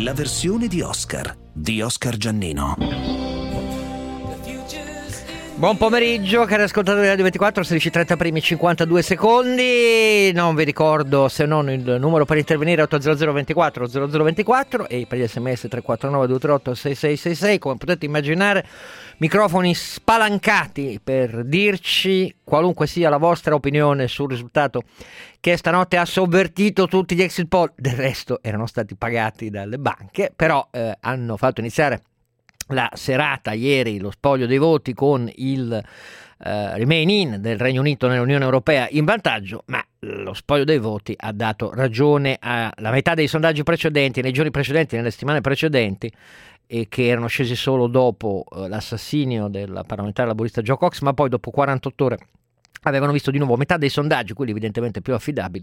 la versione di Oscar Giannino. Buon pomeriggio, cari ascoltatori di Radio 24, 16:30 primi 52 secondi. Non vi ricordo se non il numero per intervenire 800 24 0024 e per gli sms 349 238 6666. Come potete immaginare, microfoni spalancati per dirci qualunque sia la vostra opinione sul risultato che stanotte ha sovvertito tutti gli exit poll. Del resto erano stati pagati dalle banche, però hanno fatto iniziare la serata ieri, lo spoglio dei voti, con il remain in del Regno Unito nell'Unione Europea in vantaggio, ma lo spoglio dei voti ha dato ragione alla metà dei sondaggi precedenti, nei giorni precedenti, nelle settimane precedenti, e che erano scesi solo dopo l'assassinio del parlamentare laburista Joe Cox, ma poi dopo 48 ore avevano visto di nuovo metà dei sondaggi, quelli evidentemente più affidabili,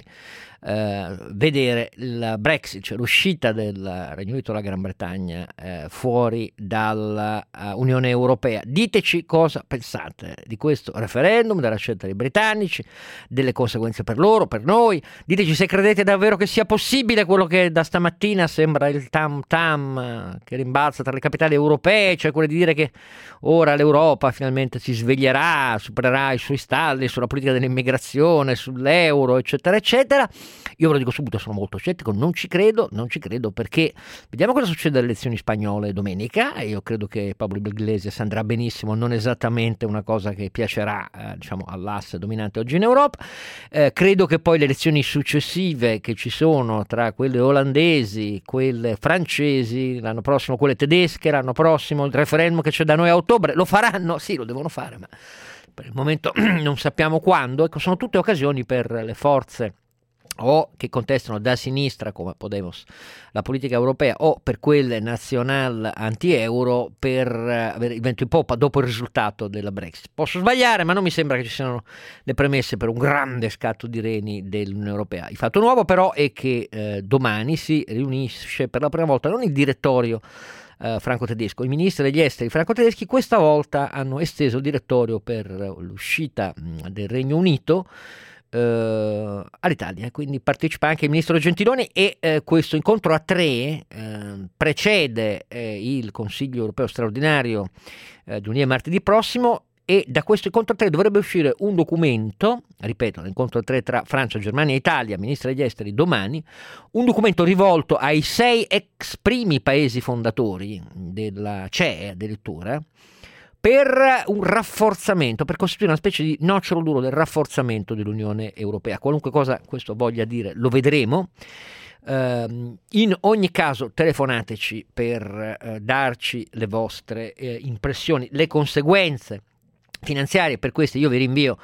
vedere il Brexit, cioè l'uscita del Regno Unito dalla Gran Bretagna fuori dalla Unione Europea. Diteci cosa pensate di questo referendum, della scelta dei britannici, delle conseguenze per loro, per noi. Diteci se credete davvero che sia possibile quello che da stamattina sembra il tam tam che rimbalza tra le capitali europee, cioè quello di dire che ora l'Europa finalmente si sveglierà, supererà i suoi stalli sulla politica dell'immigrazione, sull'euro, eccetera, eccetera. Io ve lo dico subito, sono molto scettico, non ci credo perché vediamo cosa succede alle elezioni spagnole domenica. Io credo che Pablo Iglesias andrà benissimo, non esattamente una cosa che piacerà all'asse dominante oggi in Europa. Credo che poi le elezioni successive che ci sono, tra quelle olandesi, quelle francesi, l'anno prossimo quelle tedesche, l'anno prossimo il referendum che c'è da noi a ottobre, lo faranno? Sì, lo devono fare, ma per il momento non sappiamo quando. Ecco, sono tutte occasioni per le forze o che contestano da sinistra come Podemos la politica europea, o per quelle nazional anti-euro, per avere il vento in poppa dopo il risultato della Brexit. Posso sbagliare, ma non mi sembra che ci siano le premesse per un grande scatto di reni dell'Unione Europea. Il fatto nuovo però è che domani si riunisce per la prima volta non il direttorio franco-tedesco, i ministri degli esteri franco-tedeschi questa volta hanno esteso il direttorio per l'uscita del Regno Unito all'Italia, quindi partecipa anche il ministro Gentiloni e questo incontro a tre precede il Consiglio europeo straordinario di lunedì martedì prossimo, e da questo incontro a tre dovrebbe uscire un documento, ripeto, l'incontro a tre tra Francia, Germania e Italia, ministri degli esteri domani, un documento rivolto ai 6 ex primi paesi fondatori della CEE addirittura, per un rafforzamento, per costituire una specie di nocciolo duro del rafforzamento dell'Unione Europea. Qualunque cosa questo voglia dire lo vedremo. In ogni caso telefonateci per darci le vostre impressioni, le conseguenze finanziarie per queste. Io vi rinvio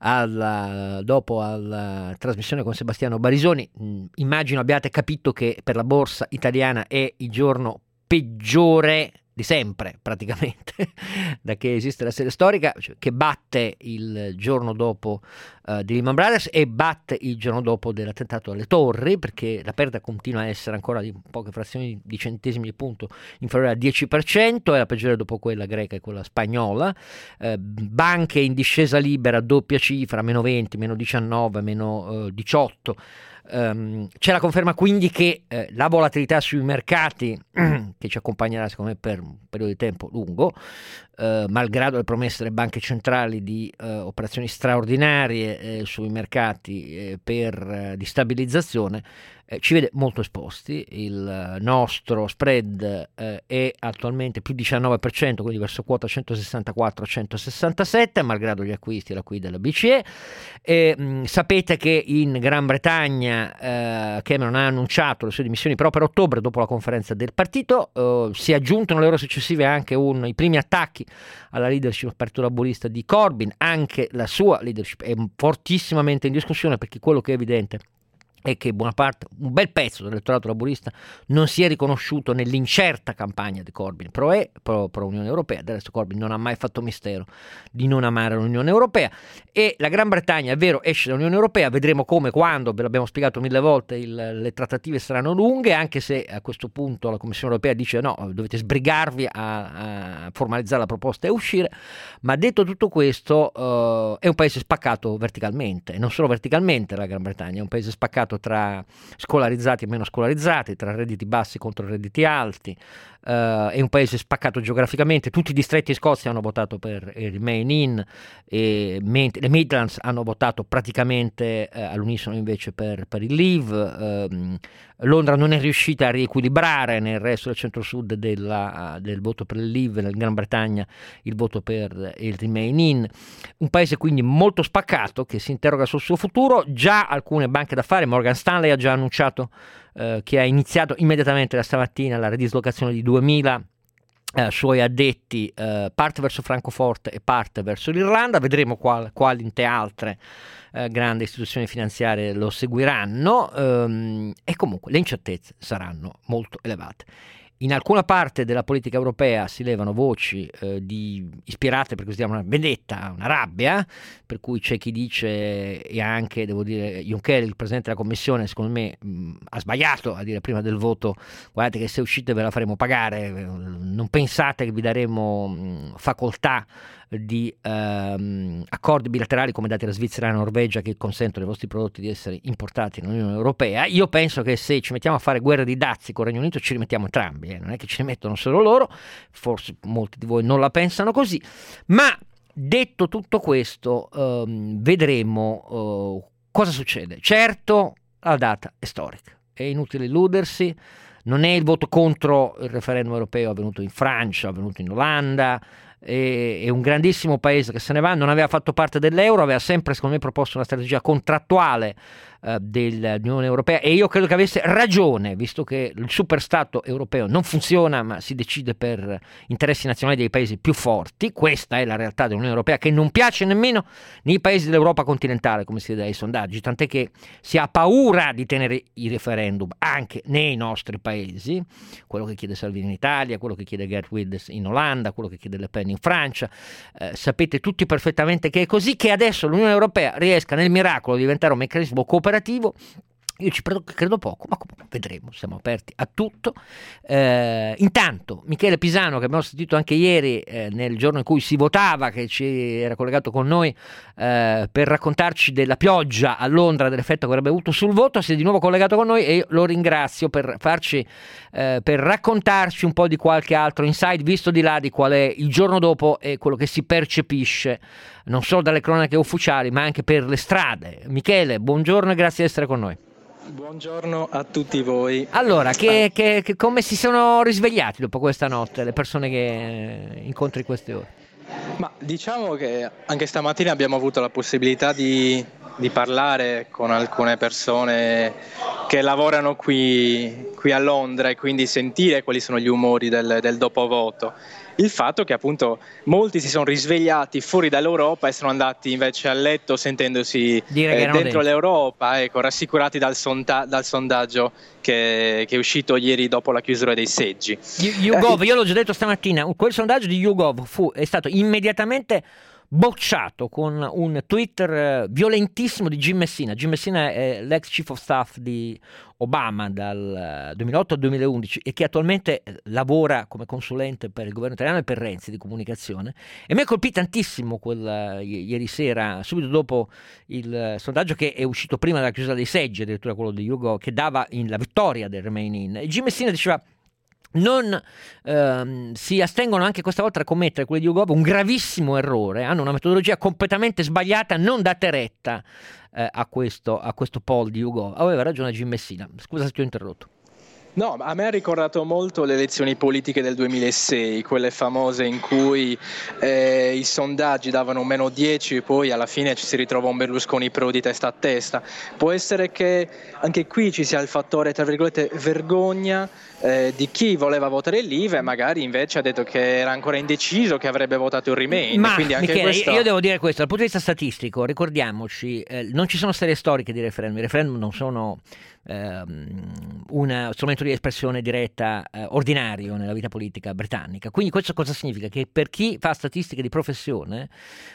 dopo alla trasmissione con Sebastiano Barisoni. Immagino abbiate capito che per la borsa italiana è il giorno peggiore di sempre, praticamente, da che esiste la serie storica, cioè, che batte il giorno dopo di Lehman Brothers e batte il giorno dopo dell'attentato alle torri, perché la perdita continua a essere ancora di poche frazioni di centesimi di punto inferiore al 10%, è la peggiore dopo quella greca e quella spagnola. Banche in discesa libera, doppia cifra, meno 20, meno 19, meno 18. C'è la conferma quindi che la volatilità sui mercati che ci accompagnerà secondo me per un periodo di tempo lungo, malgrado le promesse delle banche centrali di operazioni straordinarie sui mercati di stabilizzazione, ci vede molto esposti. Il nostro spread è attualmente più 19%, quindi verso quota 164-167, malgrado gli acquisti e l'acquisto della BCE. Sapete che in Gran Bretagna Cameron ha annunciato le sue dimissioni però per ottobre, dopo la conferenza del partito. Si è aggiunto nelle ore successive anche i primi attacchi alla leadership del partito laburista di Corbyn. Anche la sua leadership è fortissimamente in discussione, perché quello che è evidente è che buona parte, un bel pezzo dell'elettorato laburista non si è riconosciuto nell'incerta campagna di Corbyn pro Unione Europea. Del resto Corbyn non ha mai fatto mistero di non amare l'Unione Europea, e la Gran Bretagna, è vero, esce dall'Unione Europea. Vedremo come, quando, ve l'abbiamo spiegato 1000 volte, le trattative saranno lunghe, anche se a questo punto la Commissione Europea dice no, dovete sbrigarvi a formalizzare la proposta e uscire. Ma detto tutto questo, è un paese spaccato verticalmente, e non solo verticalmente la Gran Bretagna, è un paese spaccato spaccato tra scolarizzati e meno scolarizzati, tra redditi bassi contro redditi alti, è un paese spaccato geograficamente. Tutti i distretti in Scozia hanno votato per il Remain In, mentre le Midlands hanno votato praticamente all'unisono invece per il Leave. Londra non è riuscita a riequilibrare nel resto del centro-sud del voto per il Leave, nel Gran Bretagna il voto per il Remain In. Un paese quindi molto spaccato che si interroga sul suo futuro. Già alcune banche d'affari, Morgan Stanley ha già annunciato che ha iniziato immediatamente da stamattina la ridislocazione di 2000 suoi addetti, parte verso Francoforte e parte verso l'Irlanda. Vedremo quali altre grandi istituzioni finanziarie lo seguiranno, e comunque le incertezze saranno molto elevate. In alcuna parte della politica europea si levano voci ispirate, per così dire, a una vendetta, una rabbia, per cui c'è chi dice, e anche, devo dire, Juncker, il Presidente della Commissione, secondo me ha sbagliato a dire prima del voto: guardate che se uscite ve la faremo pagare, non pensate che vi daremo facoltà di accordi bilaterali come dati alla Svizzera e alla Norvegia che consentono ai vostri prodotti di essere importati nell'Unione Europea. Io penso che se ci mettiamo a fare guerra di dazi con il Regno Unito ci rimettiamo entrambi, non è che ci rimettono solo loro, forse molti di voi non la pensano così, ma detto tutto questo vedremo cosa succede. Certo, la data è storica, è inutile illudersi, non è il voto contro il referendum europeo avvenuto in Francia, avvenuto in Olanda. È un grandissimo paese che se ne va, non aveva fatto parte dell'euro, aveva sempre, secondo me, proposto una strategia contrattuale dell'Unione Europea, e io credo che avesse ragione, visto che il superstato europeo non funziona ma si decide per interessi nazionali dei paesi più forti. Questa è la realtà dell'Unione Europea, che non piace nemmeno nei paesi dell'Europa continentale, come si vede dai sondaggi, tant'è che si ha paura di tenere i referendum anche nei nostri paesi, quello che chiede Salvini in Italia, quello che chiede Geert Wilders in Olanda, quello che chiede Le Pen in Francia. Sapete tutti perfettamente che è così. Che adesso l'Unione Europea riesca nel miracolo a diventare un meccanismo cooperativo, io ci credo poco, ma comunque vedremo, siamo aperti a tutto. Intanto Michele Pisano, che abbiamo sentito anche ieri nel giorno in cui si votava, che ci era collegato con noi per raccontarci della pioggia a Londra, dell'effetto che avrebbe avuto sul voto, si è di nuovo collegato con noi e io lo ringrazio per raccontarci un po' di qualche altro insight, visto di là di qual è il giorno dopo e quello che si percepisce non solo dalle cronache ufficiali ma anche per le strade. Michele, buongiorno e grazie di essere con noi. Buongiorno a tutti voi. Allora, come si sono risvegliati dopo questa notte le persone che incontri in queste ore? Ma diciamo che anche stamattina abbiamo avuto la possibilità di parlare con alcune persone che lavorano qui a Londra e quindi sentire quali sono gli umori del dopovoto. Il fatto che appunto molti si sono risvegliati fuori dall'Europa e sono andati invece a letto sentendosi dentro l'Europa, ecco, rassicurati dal sondaggio che è uscito ieri dopo la chiusura dei seggi. YouGov, io l'ho già detto stamattina, quel sondaggio di YouGov è stato immediatamente bocciato con un Twitter violentissimo di Jim Messina. Jim Messina è l'ex chief of staff di Obama dal 2008 al 2011 e che attualmente lavora come consulente per il governo italiano e per Renzi di comunicazione, e mi ha colpito tantissimo ieri sera, subito dopo il sondaggio che è uscito prima della chiusura dei seggi, addirittura quello di YouGov, che dava la vittoria del Remain In. E Jim Messina diceva: non si astengono anche questa volta da commettere, quelli di YouGov, un gravissimo errore, hanno una metodologia completamente sbagliata, non date retta a questo poll di YouGov. Aveva ragione Jim Messina, scusa se ti ho interrotto. No, a me ha ricordato molto le elezioni politiche del 2006, quelle famose in cui i sondaggi davano un -10 e poi alla fine ci si ritrova un Berlusconi pro di testa a testa. Può essere che anche qui ci sia il fattore, tra virgolette, vergogna di chi voleva votare il Leave e magari invece ha detto che era ancora indeciso, che avrebbe votato il Remain. Ma quindi anche Michele, questo... io devo dire questo, dal punto di vista statistico, ricordiamoci, non ci sono serie storiche di referendum, i referendum non sono un strumento di espressione diretta ordinario nella vita politica britannica. Quindi questo cosa significa? Che per chi fa statistiche di professione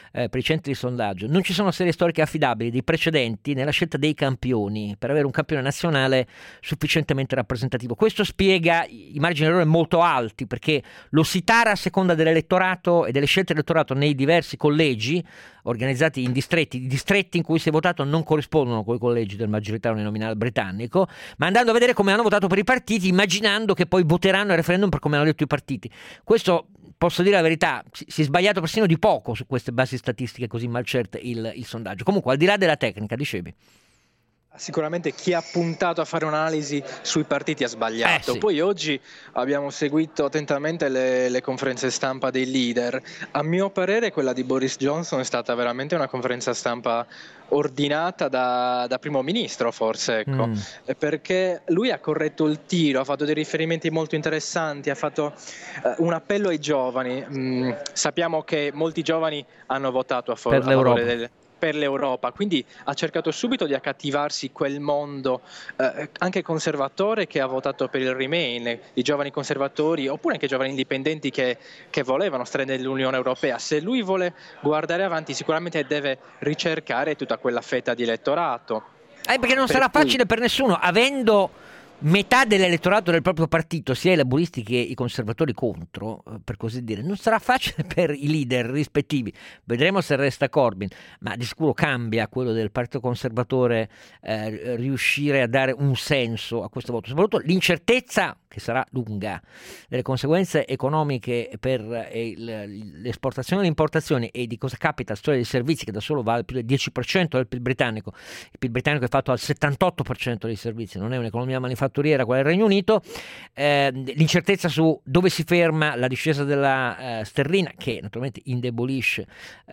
per i centri di sondaggio, non ci sono serie storiche affidabili dei precedenti nella scelta dei campioni per avere un campione nazionale sufficientemente rappresentativo. Questo spiega i margini di errore molto alti, perché lo si tara a seconda dell'elettorato e delle scelte dell'elettorato nei diversi collegi organizzati in distretti. I distretti in cui si è votato non corrispondono con i collegi del maggioritario uninominale britannico, ma andando a vedere come hanno votato per i partiti, immaginando che poi voteranno al referendum per come hanno detto i partiti. Questo, posso dire la verità, si è sbagliato persino di poco su queste basi statistiche così malcerte il sondaggio. Comunque, al di là della tecnica, dicevi. Sicuramente chi ha puntato a fare un'analisi sui partiti ha sbagliato. Sì. Poi oggi abbiamo seguito attentamente le conferenze stampa dei leader. A mio parere quella di Boris Johnson è stata veramente una conferenza stampa ordinata da primo ministro, forse, ecco. Perché lui ha corretto il tiro, ha fatto dei riferimenti molto interessanti, ha fatto un appello ai giovani. Sappiamo che molti giovani hanno votato a favore per l'Europa, quindi ha cercato subito di accattivarsi quel mondo anche conservatore che ha votato per il Remain, i giovani conservatori oppure anche i giovani indipendenti che volevano stare nell'Unione Europea. Se lui vuole guardare avanti, sicuramente deve ricercare tutta quella fetta di elettorato. Perché non sarà facile per nessuno, avendo metà dell'elettorato del proprio partito, sia i laburisti che i conservatori contro, per così dire. Non sarà facile per i leader rispettivi. Vedremo se resta Corbyn, ma di sicuro cambia quello del partito conservatore riuscire a dare un senso a questo voto. Soprattutto l'incertezza, che sarà lunga, delle conseguenze economiche per l'esportazione e le importazioni e di cosa capita al settore dei servizi, che da solo vale più del 10% del PIL britannico. Il PIL britannico è fatto al 78% dei servizi, non è un'economia manifatturiera quella del Regno Unito. L'incertezza su dove si ferma la discesa della sterlina, che naturalmente indebolisce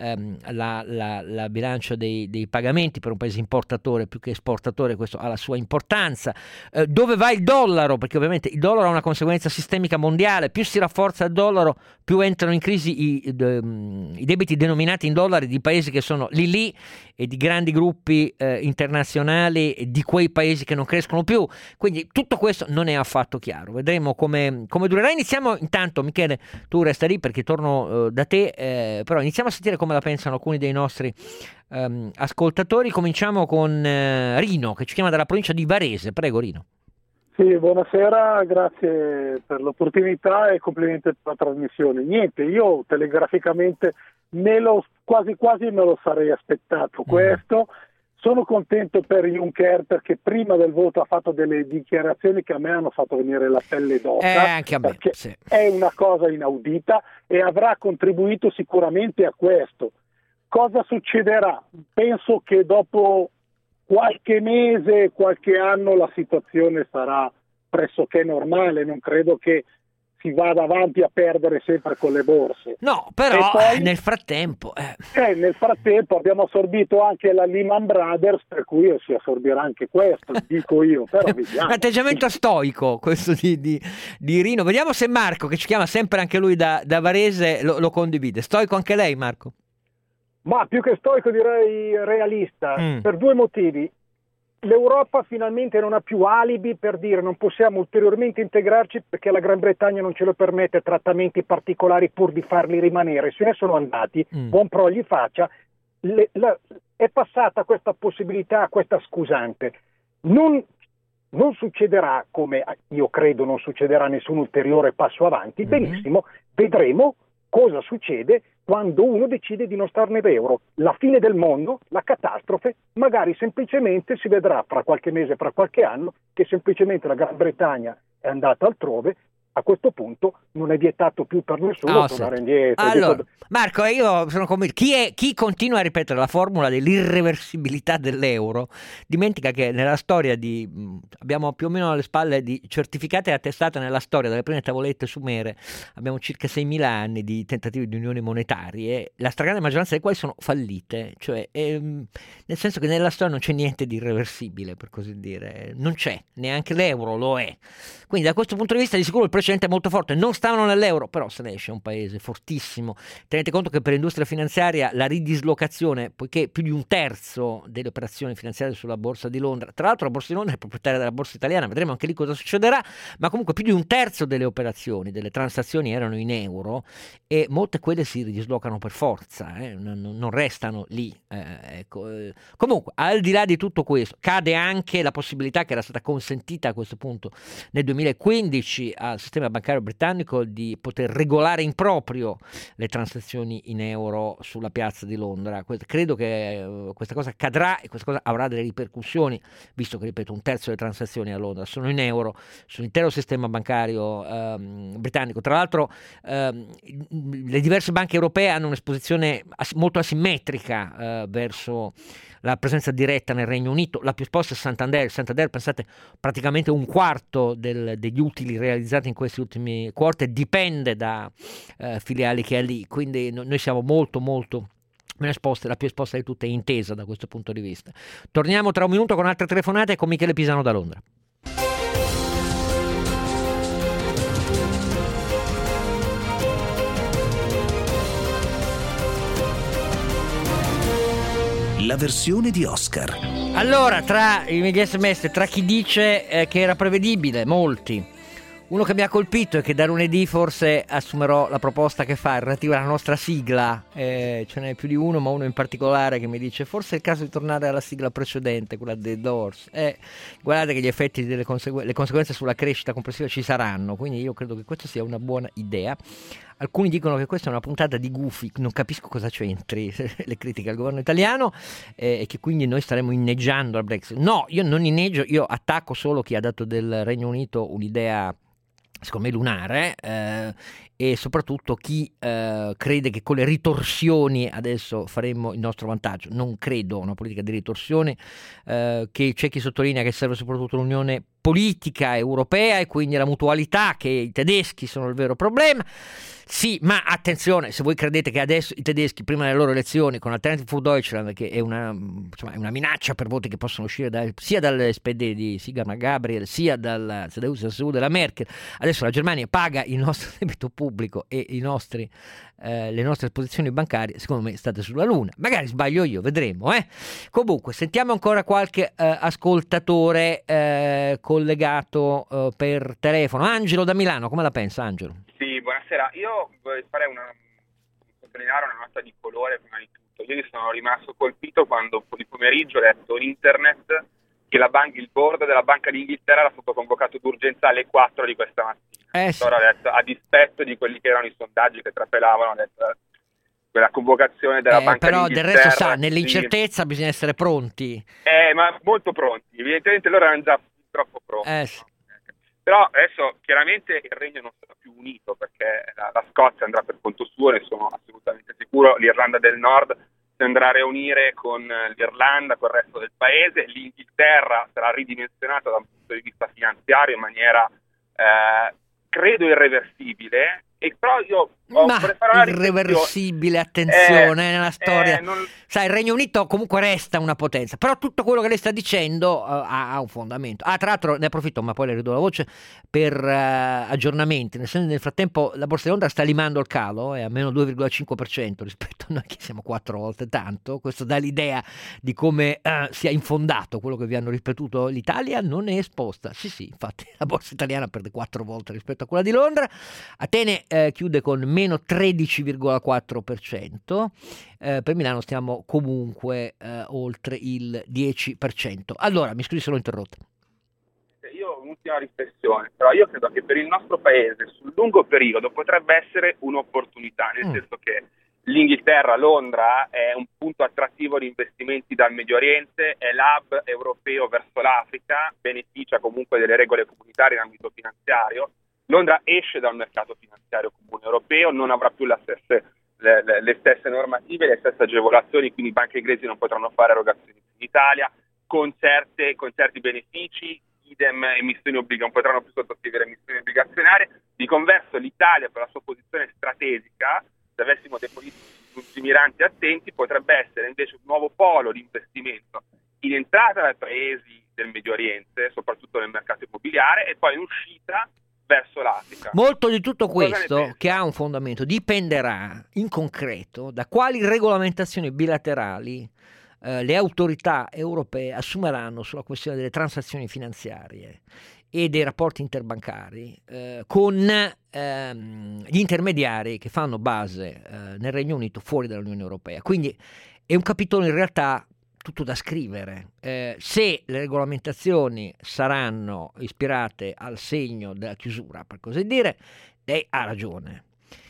la bilancia dei pagamenti per un paese importatore più che esportatore. Questo ha la sua importanza. Dove va il dollaro? Perché ovviamente il dollaro ha una conseguenza sistemica mondiale. Più si rafforza il dollaro, più entrano in crisi i debiti denominati in dollari di paesi che sono lì e di grandi gruppi internazionali di quei paesi che non crescono più. Quindi tutto questo non è affatto chiaro. Vedremo come durerà. Iniziamo intanto, Michele, tu resta lì perché torno da te, però iniziamo a sentire come la pensano alcuni dei nostri ascoltatori. Cominciamo con Rino, che ci chiama dalla provincia di Varese. Prego, Rino. Sì, buonasera, grazie per l'opportunità e complimenti per la trasmissione. Niente, io telegraficamente quasi me lo sarei aspettato questo. Sono contento per Juncker perché prima del voto ha fatto delle dichiarazioni che a me hanno fatto venire la pelle d'oca, anche a me, perché sì. È una cosa inaudita e avrà contribuito sicuramente a questo. Cosa succederà? Penso che dopo qualche mese, qualche anno la situazione sarà pressoché normale, non credo che si vada avanti a perdere sempre con le borse. No, però poi, nel frattempo abbiamo assorbito anche la Lehman Brothers, per cui si assorbirà anche questo, dico io, però vediamo. Un atteggiamento stoico questo di Rino. Vediamo se Marco, che ci chiama sempre anche lui da Varese, lo condivide. Stoico anche lei, Marco? Ma più che stoico direi realista, per due motivi. L'Europa finalmente non ha più alibi per dire non possiamo ulteriormente integrarci perché la Gran Bretagna non ce lo permette, trattamenti particolari pur di farli rimanere. Se ne sono andati, buon pro gli faccia. È passata questa possibilità, questa scusante. Non succederà, come io credo non succederà nessun ulteriore passo avanti, benissimo, vedremo cosa succede quando uno decide di non starne d'euro. La fine del mondo, la catastrofe, magari semplicemente si vedrà fra qualche mese, fra qualche anno, che semplicemente la Gran Bretagna è andata altrove. A questo punto non è vietato più per nessuno tornare indietro. Allora, Marco, io sono convinto, chi continua a ripetere la formula dell'irreversibilità dell'euro dimentica che nella storia abbiamo più o meno alle spalle di certificate e attestate nella storia delle prime tavolette sumere, abbiamo circa 6.000 anni di tentativi di unioni monetarie, la stragrande maggioranza delle quali sono fallite, cioè nel senso che nella storia non c'è niente di irreversibile, per così dire, non c'è, neanche l'euro lo è. Quindi da questo punto di vista di sicuro il precedente precedente molto forte, non stavano nell'euro, però se ne esce un paese fortissimo. Tenete conto che per l'industria finanziaria la ridislocazione, poiché più di un terzo delle operazioni finanziarie sulla borsa di Londra, tra l'altro la borsa di Londra è proprietaria della borsa italiana, vedremo anche lì cosa succederà, ma comunque più di un terzo delle operazioni, delle transazioni erano in euro, e molte quelle si ridislocano per forza, non restano lì. Comunque, al di là di tutto questo, cade anche la possibilità che era stata consentita a questo punto nel 2015 al sistema bancario britannico di poter regolare in proprio le transazioni in euro sulla piazza di Londra. Credo che questa cosa accadrà e questa cosa avrà delle ripercussioni, visto che, ripeto, un terzo delle transazioni a Londra sono in euro sull'intero sistema bancario britannico. Tra l'altro le diverse banche europee hanno un'esposizione molto asimmetrica verso la presenza diretta nel Regno Unito. La più esposta è Santander, pensate, praticamente un quarto degli utili realizzati in questi ultimi quarter dipende da filiali che ha lì, quindi noi siamo molto meno esposte, la più esposta di tutte è Intesa da questo punto di vista. Torniamo tra un minuto con altre telefonate con Michele Pisano da Londra. La versione di Oscar. Allora, tra i miei SMS, tra chi dice che era prevedibile, molti. Uno che mi ha colpito è che da lunedì forse assumerò la proposta che fa relativa alla nostra sigla. Ce n'è più di uno, ma uno in particolare che mi dice forse è il caso di tornare alla sigla precedente, quella dei Doors. Guardate che gli effetti le conseguenze sulla crescita complessiva ci saranno, quindi io credo che questa sia una buona idea. Alcuni dicono che questa è una puntata di gufi, non capisco cosa c'entri le critiche al governo italiano e che quindi noi staremo inneggiando al Brexit. No, io non inneggio, io attacco solo chi ha dato del Regno Unito un'idea secondo me lunare, e soprattutto chi crede che con le ritorsioni adesso faremo il nostro vantaggio. Non credo a una politica di ritorsione, che c'è chi sottolinea che serve soprattutto l'unione politica europea e quindi la mutualità, che i tedeschi sono il vero problema. Sì, ma attenzione, se voi credete che adesso i tedeschi prima delle loro elezioni con Alternative für Deutschland, che è una minaccia per voti che possono uscire sia dall'SPD di Sigmar Gabriel sia dal CDU della Merkel, adesso la Germania paga il nostro debito pubblico e le nostre esposizioni bancarie, secondo me state sulla luna. Magari sbaglio io, vedremo. Comunque sentiamo ancora qualche ascoltatore collegato per telefono. Angelo da Milano, come la pensa Angelo? Sì, buonasera. Io farei sottolineare una nota di colore prima di tutto. Ieri sono rimasto colpito quando di pomeriggio ho letto in internet che il board della Banca d'Inghilterra era stato convocato d'urgenza alle 4 di questa mattina. Sì. Ora, a dispetto di quelli che erano i sondaggi che trapelavano, quella convocazione della Banca però d'Inghilterra. Del resto nell'incertezza bisogna essere pronti. Ma molto pronti. Evidentemente loro erano già troppo pronti. Sì. Però adesso chiaramente il Regno non sarà più unito, perché la Scozia andrà per conto suo, ne sono assolutamente sicuro. L'Irlanda del Nord si andrà a riunire con l'Irlanda, con il resto del paese. L'Inghilterra sarà ridimensionata da un punto di vista finanziario in maniera credo irreversibile. E però io vorrei fare una irreversibile, attenzione, nella storia. Sai, il Regno Unito comunque resta una potenza, però tutto quello che lei sta dicendo ha un fondamento. Tra l'altro ne approfitto, ma poi le ridò la voce, per aggiornamenti, nel senso che nel frattempo la Borsa di Londra sta limando il calo, è a meno 2,5% rispetto a noi che siamo 4 volte tanto. Questo dà l'idea di come sia infondato quello che vi hanno ripetuto. L'Italia non è esposta. Sì, infatti la Borsa italiana perde 4 volte rispetto a quella di Londra. Atene chiude con meno 13,4%, per Milano stiamo comunque oltre il 10%. Allora, mi scusi se l'ho interrotta. Io ho un'ultima riflessione, però io credo che per il nostro paese sul lungo periodo potrebbe essere un'opportunità, nel senso che l'Inghilterra, Londra, è un punto attrattivo di investimenti dal Medio Oriente, è l'hub europeo verso l'Africa, beneficia comunque delle regole comunitarie in ambito finanziario. Londra esce da un mercato finanziario comune europeo, non avrà più le stesse normative, le stesse agevolazioni, quindi i banche inglesi non potranno fare erogazioni in Italia, con certi benefici, idem non potranno più sottoscrivere emissioni obbligazionarie. Di converso l'Italia, per la sua posizione strategica, se avessimo dei politici lungimiranti attenti, potrebbe essere invece un nuovo polo di investimento in entrata dai paesi del Medio Oriente, soprattutto nel mercato immobiliare, e poi in uscita verso l'Africa. Molto di tutto questo, che ha un fondamento, dipenderà in concreto da quali regolamentazioni bilaterali le autorità europee assumeranno sulla questione delle transazioni finanziarie e dei rapporti interbancari con gli intermediari che fanno base nel Regno Unito fuori dall'Unione Europea. Quindi è un capitolo in realtà tutto da scrivere. Se le regolamentazioni saranno ispirate al segno della chiusura, per così dire, lei ha ragione.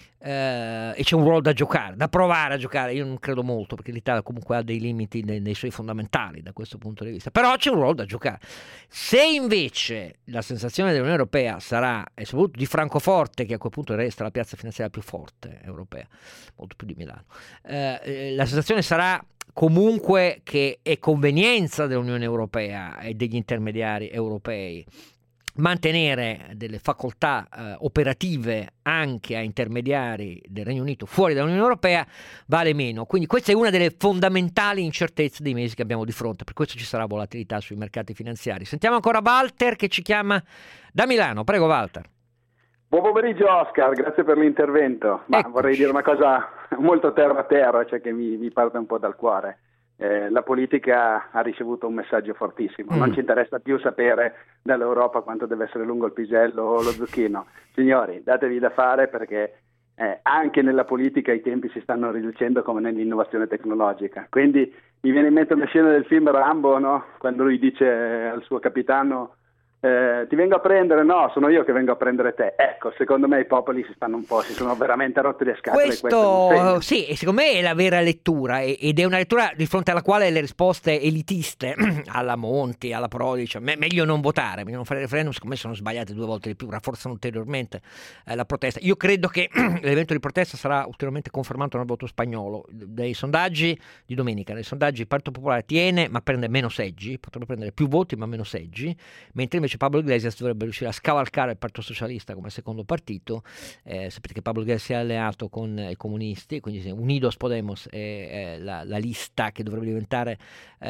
E c'è un ruolo da giocare, da provare a giocare. Io non credo molto, perché l'Italia comunque ha dei limiti nei suoi fondamentali da questo punto di vista, però c'è un ruolo da giocare. Se invece la sensazione dell'Unione Europea sarà, e soprattutto di Francoforte, che a quel punto resta la piazza finanziaria più forte europea, molto più di Milano, la sensazione sarà comunque che è convenienza dell'Unione Europea e degli intermediari europei mantenere delle facoltà operative anche a intermediari del Regno Unito fuori dall'Unione Europea, vale meno. Quindi questa è una delle fondamentali incertezze dei mesi che abbiamo di fronte, per questo ci sarà volatilità sui mercati finanziari. Sentiamo ancora Walter che ci chiama da Milano. Prego Walter. Buon pomeriggio Oscar, grazie per l'intervento. Vorrei dire una cosa molto terra a terra, cioè che mi parte un po' dal cuore. La politica ha ricevuto un messaggio fortissimo, non ci interessa più sapere dall'Europa quanto deve essere lungo il pisello o lo zucchino. Signori, datevi da fare, perché anche nella politica i tempi si stanno riducendo come nell'innovazione tecnologica. Quindi mi viene in mente una scena del film Rambo, no? Quando lui dice al suo capitano ti vengo a prendere, no, sono io che vengo a prendere te. Ecco, secondo me i popoli si sono veramente rotti le scatole. Questo sì, e secondo me è la vera lettura, ed è una lettura di fronte alla quale le risposte elitiste alla Monti, alla Prodi, cioè, meglio non votare, meglio non fare referendum, secondo me sono sbagliate 2 volte di più, rafforzano ulteriormente la protesta. Io credo che l'evento di protesta sarà ulteriormente confermato nel voto spagnolo. Dai sondaggi di domenica, nei sondaggi il Partito Popolare tiene ma prende meno seggi, potrebbe prendere più voti ma meno seggi, mentre invece Pablo Iglesias dovrebbe riuscire a scavalcare il Partito Socialista come secondo partito. Sapete che Pablo Iglesias si è alleato con i comunisti, quindi Unidos Podemos è la lista che dovrebbe diventare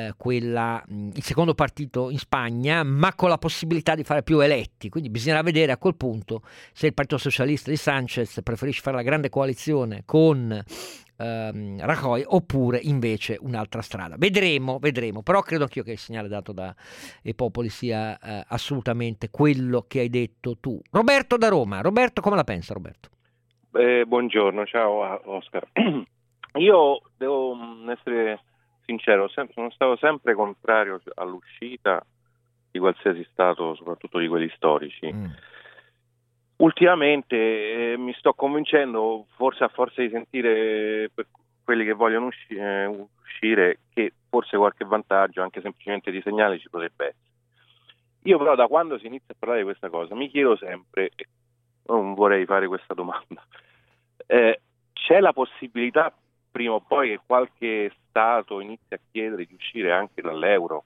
il secondo partito in Spagna, ma con la possibilità di fare più eletti. Quindi bisognerà vedere a quel punto se il Partito Socialista di Sanchez preferisce fare la grande coalizione con Rajoy oppure invece un'altra strada. Vedremo, però credo anch'io che il segnale dato dai popoli sia assolutamente quello che hai detto tu. Roberto da Roma. Roberto, come la pensa Roberto? Buongiorno, ciao Oscar. Io devo essere sincero, sono stato sempre contrario all'uscita di qualsiasi stato, soprattutto di quelli storici. Ultimamente mi sto convincendo, forse a forza di sentire per quelli che vogliono uscire, che forse qualche vantaggio, anche semplicemente di segnale, ci potrebbe essere. Io però da quando si inizia a parlare di questa cosa mi chiedo sempre, e non vorrei fare questa domanda, c'è la possibilità prima o poi che qualche Stato inizi a chiedere di uscire anche dall'euro?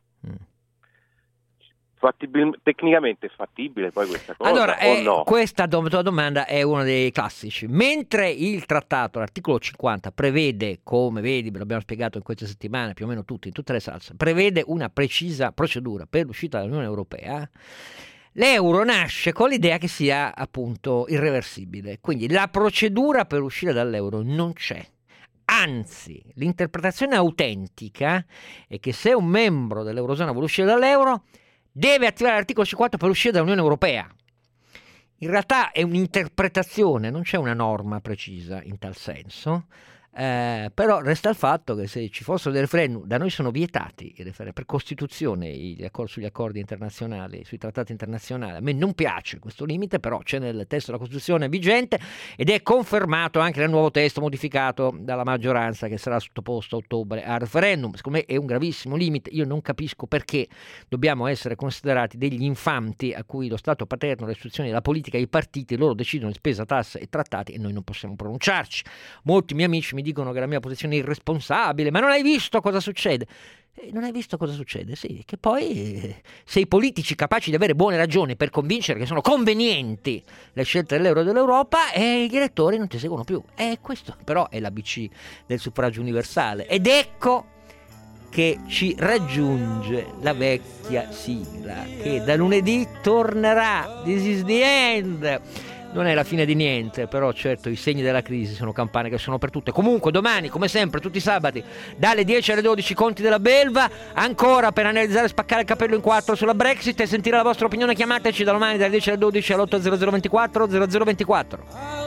Tecnicamente è fattibile poi questa cosa? Allora, o no? Questa tua domanda è uno dei classici. Mentre il trattato, l'articolo 50, prevede, come vedi, ve l'abbiamo spiegato in queste settimane, più o meno tutti, in tutte le salse, prevede una precisa procedura per l'uscita dall'Unione Europea, l'euro nasce con l'idea che sia appunto irreversibile. Quindi la procedura per uscire dall'euro non c'è. Anzi, l'interpretazione autentica è che se un membro dell'Eurozona vuole uscire dall'euro, deve attivare l'articolo 50 per uscire dall'Unione Europea. In realtà è un'interpretazione, non c'è una norma precisa in tal senso, però resta il fatto che se ci fossero dei referendum, da noi sono vietati i referendum per Costituzione, sugli accordi internazionali, sui trattati internazionali. A me non piace questo limite, però c'è nel testo della Costituzione vigente ed è confermato anche nel nuovo testo modificato dalla maggioranza che sarà sottoposto a ottobre al referendum. Secondo me è un gravissimo limite. Io non capisco perché dobbiamo essere considerati degli infanti a cui lo Stato paterno, le istituzioni della politica e i partiti, loro decidono di spesa, tasse e trattati e noi non possiamo pronunciarci. Molti miei amici mi dicono che la mia posizione è irresponsabile, ma non hai visto cosa succede? Non hai visto cosa succede? Sì, che poi se i politici capaci di avere buone ragioni per convincere che sono convenienti le scelte dell'euro e dell'Europa, gli elettori non ti seguono più. Questo però è l'ABC del suffragio universale. Ed ecco che ci raggiunge la vecchia sigla che da lunedì tornerà. This is the end. Non è la fine di niente, però certo i segni della crisi sono campane che sono per tutte. Comunque domani, come sempre, tutti i sabati, dalle 10 alle 12 Conti della Belva, ancora per analizzare e spaccare il capello in quattro sulla Brexit e sentire la vostra opinione. Chiamateci da domani dalle 10 alle 12 all'80024 0024.